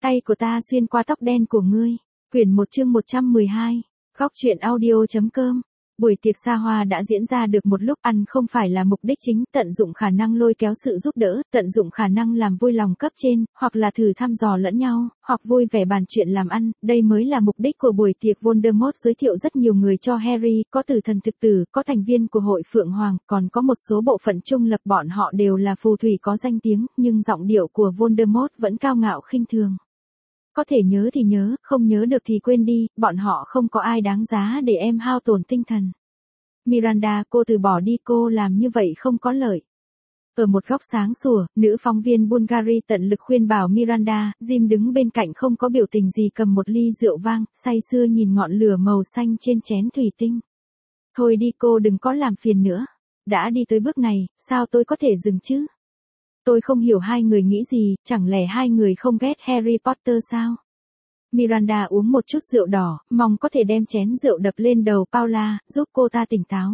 Tay của ta xuyên qua tóc đen của ngươi. Quyển 1 chương 112. Góc truyện audio.com. Buổi tiệc xa hoa đã diễn ra được một lúc, ăn không phải là mục đích chính, tận dụng khả năng lôi kéo sự giúp đỡ, tận dụng khả năng làm vui lòng cấp trên, hoặc là thử thăm dò lẫn nhau, hoặc vui vẻ bàn chuyện làm ăn, đây mới là mục đích của buổi tiệc. Voldemort giới thiệu rất nhiều người cho Harry, có tử thần thực tử, có thành viên của hội Phượng Hoàng, còn có một số bộ phận trung lập, bọn họ đều là phù thủy có danh tiếng, nhưng giọng điệu của Voldemort vẫn cao ngạo khinh thường. Có thể nhớ thì nhớ, không nhớ được thì quên đi, bọn họ không có ai đáng giá để em hao tổn tinh thần. Miranda, cô từ bỏ đi, cô làm như vậy không có lợi. Ở một góc sáng sủa, nữ phóng viên Bulgari tận lực khuyên bảo Miranda, Jim đứng bên cạnh không có biểu tình gì, cầm một ly rượu vang, say sưa nhìn ngọn lửa màu xanh trên chén thủy tinh. Thôi đi, cô đừng có làm phiền nữa. Đã đi tới bước này, sao tôi có thể dừng chứ? Tôi không hiểu hai người nghĩ gì, chẳng lẽ hai người không ghét Harry Potter sao? Miranda uống một chút rượu đỏ, mong có thể đem chén rượu đập lên đầu Paula, giúp cô ta tỉnh táo.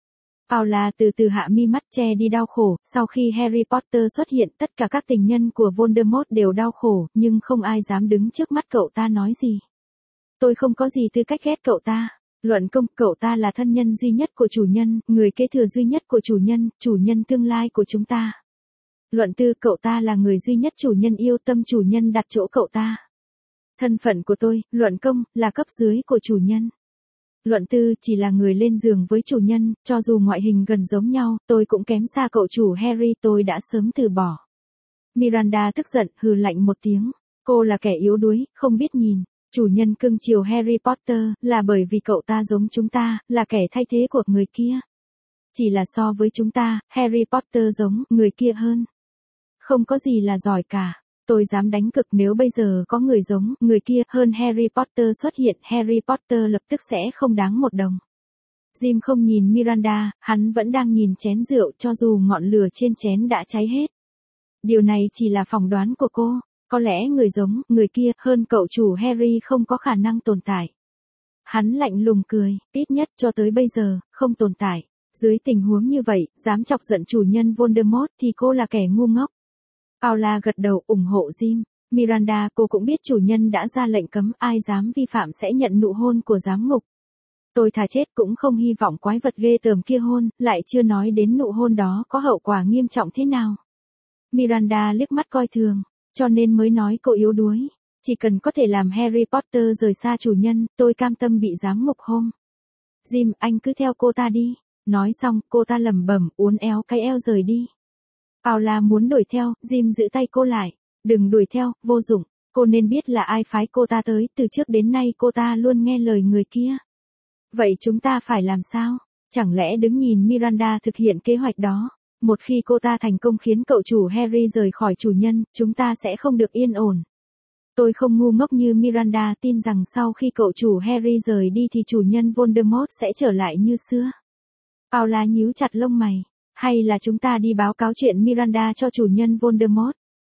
Paula từ từ hạ mi mắt, che đi đau khổ, sau khi Harry Potter xuất hiện, tất cả các tình nhân của Voldemort đều đau khổ, nhưng không ai dám đứng trước mắt cậu ta nói gì. Tôi không có gì tư cách ghét cậu ta. Luận công, cậu ta là thân nhân duy nhất của chủ nhân, người kế thừa duy nhất của chủ nhân tương lai của chúng ta. Luận tư, cậu ta là người duy nhất chủ nhân yêu, tâm chủ nhân đặt chỗ cậu ta. Thân phận của tôi, luận công, là cấp dưới của chủ nhân. Luận tư, chỉ là người lên giường với chủ nhân, cho dù ngoại hình gần giống nhau, tôi cũng kém xa cậu chủ Harry, tôi đã sớm từ bỏ. Miranda tức giận, hừ lạnh một tiếng. Cô là kẻ yếu đuối, không biết nhìn. Chủ nhân cưng chiều Harry Potter, là bởi vì cậu ta giống chúng ta, là kẻ thay thế của người kia. Chỉ là so với chúng ta, Harry Potter giống người kia hơn. Không có gì là giỏi cả. Tôi dám đánh cược nếu bây giờ có người giống người kia hơn Harry Potter xuất hiện, Harry Potter lập tức sẽ không đáng một đồng. Jim không nhìn Miranda, hắn vẫn đang nhìn chén rượu, cho dù ngọn lửa trên chén đã cháy hết. Điều này chỉ là phỏng đoán của cô, có lẽ người giống người kia hơn cậu chủ Harry không có khả năng tồn tại. Hắn lạnh lùng cười, ít nhất cho tới bây giờ, không tồn tại. Dưới tình huống như vậy, dám chọc giận chủ nhân Voldemort thì cô là kẻ ngu ngốc. Paula gật đầu ủng hộ Jim. Miranda, cô cũng biết chủ nhân đã ra lệnh cấm, ai dám vi phạm sẽ nhận nụ hôn của giám ngục. Tôi thà chết cũng không hy vọng quái vật ghê tởm kia hôn, lại chưa nói đến nụ hôn đó có hậu quả nghiêm trọng thế nào. Miranda liếc mắt coi thường, cho nên mới nói cô yếu đuối. Chỉ cần có thể làm Harry Potter rời xa chủ nhân, tôi cam tâm bị giám ngục hôn. Jim, anh cứ theo cô ta đi. Nói xong, cô ta lẩm bẩm, uốn éo cái eo rời đi. Paula muốn đuổi theo, Jim giữ tay cô lại. Đừng đuổi theo, vô dụng. Cô nên biết là ai phái cô ta tới, từ trước đến nay cô ta luôn nghe lời người kia. Vậy chúng ta phải làm sao? Chẳng lẽ đứng nhìn Miranda thực hiện kế hoạch đó? Một khi cô ta thành công khiến cậu chủ Harry rời khỏi chủ nhân, chúng ta sẽ không được yên ổn. Tôi không ngu ngốc như Miranda, tin rằng sau khi cậu chủ Harry rời đi thì chủ nhân Voldemort sẽ trở lại như xưa. Paula nhíu chặt lông mày. Hay là chúng ta đi báo cáo chuyện Miranda cho chủ nhân Voldemort?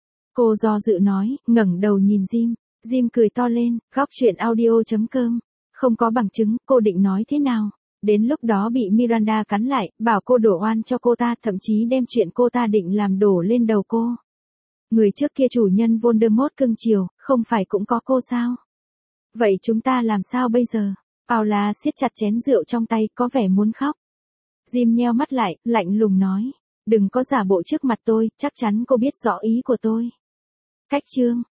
Cô do dự nói, ngẩng đầu nhìn Jim. Jim cười to lên, góc truyện audio.com. Không có bằng chứng, cô định nói thế nào? Đến lúc đó bị Miranda cắn lại, bảo cô đổ oan cho cô ta, thậm chí đem chuyện cô ta định làm đổ lên đầu cô. Người trước kia chủ nhân Voldemort cưng chiều, không phải cũng có cô sao? Vậy chúng ta làm sao bây giờ? Paula siết chặt chén rượu trong tay, có vẻ muốn khóc. Jim nheo mắt lại, lạnh lùng nói. Đừng có giả bộ trước mặt tôi, chắc chắn cô biết rõ ý của tôi. Cách chương.